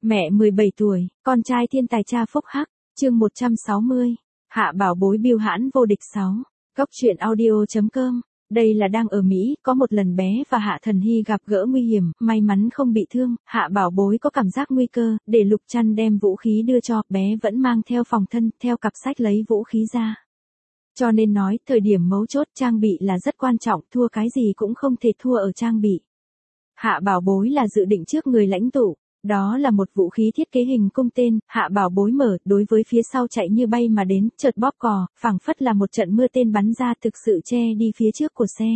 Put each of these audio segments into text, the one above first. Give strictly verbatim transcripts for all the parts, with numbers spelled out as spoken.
Mẹ mười bảy tuổi, con trai thiên tài cha phúc hắc, chương một trăm sáu mươi. Hạ Bảo Bối biêu hãn vô địch sáu. Góc truyện audio chấm com. Đây là đang ở Mỹ, có một lần bé và Hạ Thần Hy gặp gỡ nguy hiểm, may mắn không bị thương, Hạ Bảo Bối có cảm giác nguy cơ, để Lục Trăn đem vũ khí đưa cho, bé vẫn mang theo phòng thân, theo cặp sách lấy vũ khí ra. Cho nên nói, thời điểm mấu chốt trang bị là rất quan trọng, thua cái gì cũng không thể thua ở trang bị. Hạ Bảo Bối là dự định trước người lãnh tụ. Đó là một vũ khí thiết kế hình cung tên, Hạ Bảo Bối mở, đối với phía sau chạy như bay mà đến, chợt bóp cò, phảng phất là một trận mưa tên bắn ra thực sự che đi phía trước của xe.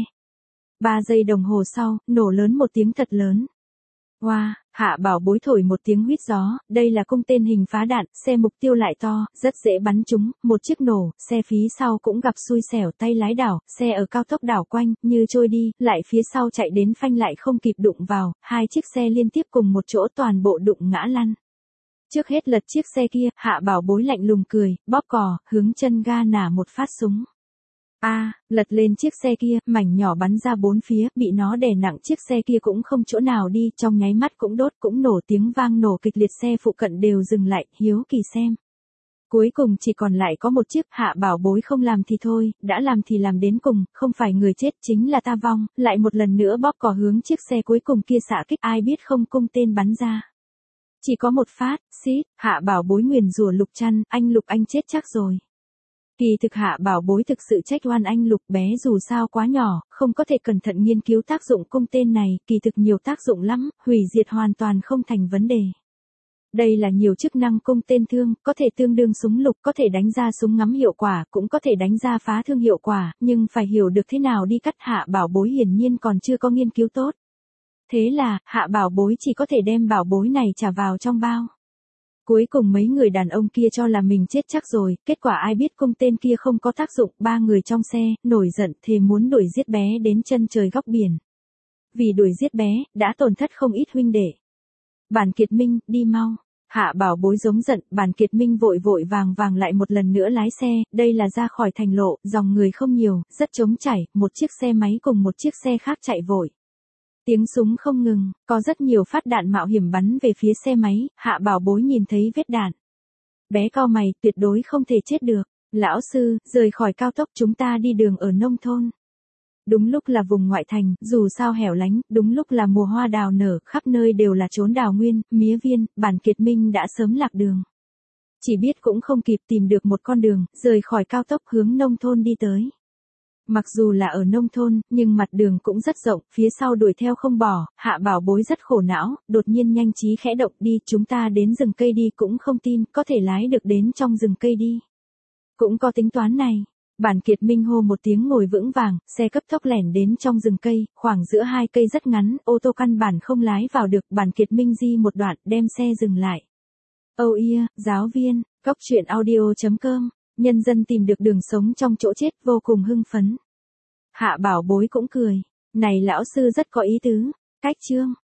Ba giây đồng hồ sau, nổ lớn một tiếng thật lớn. Wow, Hạ Bảo Bối thổi một tiếng huýt gió, đây là cung tên hình phá đạn, xe mục tiêu lại to, rất dễ bắn trúng, một chiếc nổ, xe phía sau cũng gặp xui xẻo tay lái đảo, xe ở cao tốc đảo quanh, như trôi đi, lại phía sau chạy đến phanh lại không kịp đụng vào, hai chiếc xe liên tiếp cùng một chỗ toàn bộ đụng ngã lăn. Trước hết lật chiếc xe kia, Hạ Bảo Bối lạnh lùng cười, bóp cò, hướng chân ga nả một phát súng. A, à, lật lên chiếc xe kia, mảnh nhỏ bắn ra bốn phía, bị nó đè nặng chiếc xe kia cũng không chỗ nào đi, trong nháy mắt cũng đốt cũng nổ tiếng vang nổ kịch liệt xe phụ cận đều dừng lại, hiếu kỳ xem. Cuối cùng chỉ còn lại có một chiếc, Hạ Bảo Bối không làm thì thôi, đã làm thì làm đến cùng, không phải người chết chính là ta vong, lại một lần nữa bóp cò hướng chiếc xe cuối cùng kia xạ kích, ai biết không cung tên bắn ra. Chỉ có một phát, xít, Hạ Bảo Bối nguyền rủa Lục Trăn, anh Lục anh chết chắc rồi. Kỳ thực Hạ Bảo Bối thực sự trách oan anh Lục, bé dù sao quá nhỏ, không có thể cẩn thận nghiên cứu tác dụng cung tên này, kỳ thực nhiều tác dụng lắm, hủy diệt hoàn toàn không thành vấn đề. Đây là nhiều chức năng cung tên thương, có thể tương đương súng lục, có thể đánh ra súng ngắm hiệu quả, cũng có thể đánh ra phá thương hiệu quả, nhưng phải hiểu được thế nào đi cắt. Hạ Bảo Bối hiển nhiên còn chưa có nghiên cứu tốt. Thế là, Hạ Bảo Bối chỉ có thể đem bảo bối này trả vào trong bao. Cuối cùng mấy người đàn ông kia cho là mình chết chắc rồi, kết quả ai biết cung tên kia không có tác dụng, ba người trong xe, nổi giận thề muốn đuổi giết bé đến chân trời góc biển. Vì đuổi giết bé, đã tổn thất không ít huynh đệ. Bản Kiệt Minh, đi mau. Hạ Bảo Bối giống giận, Bản Kiệt Minh vội vội vàng vàng lại một lần nữa lái xe, đây là ra khỏi thành lộ, dòng người không nhiều, rất trống chảy, một chiếc xe máy cùng một chiếc xe khác chạy vội. Tiếng súng không ngừng, có rất nhiều phát đạn mạo hiểm bắn về phía xe máy, Hạ Bảo Bối nhìn thấy vết đạn. Bé cau mày, tuyệt đối không thể chết được. Lão sư, rời khỏi cao tốc chúng ta đi đường ở nông thôn. Đúng lúc là vùng ngoại thành, dù sao hẻo lánh, đúng lúc là mùa hoa đào nở, khắp nơi đều là chốn đào nguyên, mía viên, Bản Kiệt Minh đã sớm lạc đường. Chỉ biết cũng không kịp tìm được một con đường, rời khỏi cao tốc hướng nông thôn đi tới. Mặc dù là ở nông thôn, nhưng mặt đường cũng rất rộng, phía sau đuổi theo không bỏ, Hạ Bảo Bối rất khổ não, đột nhiên nhanh trí khẽ động, đi, chúng ta đến rừng cây đi, cũng không tin, có thể lái được đến trong rừng cây đi. Cũng có tính toán này. Bản Kiệt Minh hô một tiếng ngồi vững vàng, xe cấp tốc lẻn đến trong rừng cây, khoảng giữa hai cây rất ngắn, ô tô căn bản không lái vào được, Bản Kiệt Minh di một đoạn, đem xe dừng lại. Oh yeah, giáo viên, góc truyện audio chấm com. Nhân dân tìm được đường sống trong chỗ chết vô cùng hưng phấn. Hạ Bảo Bối cũng cười. Này lão sư rất có ý tứ. Cách chương.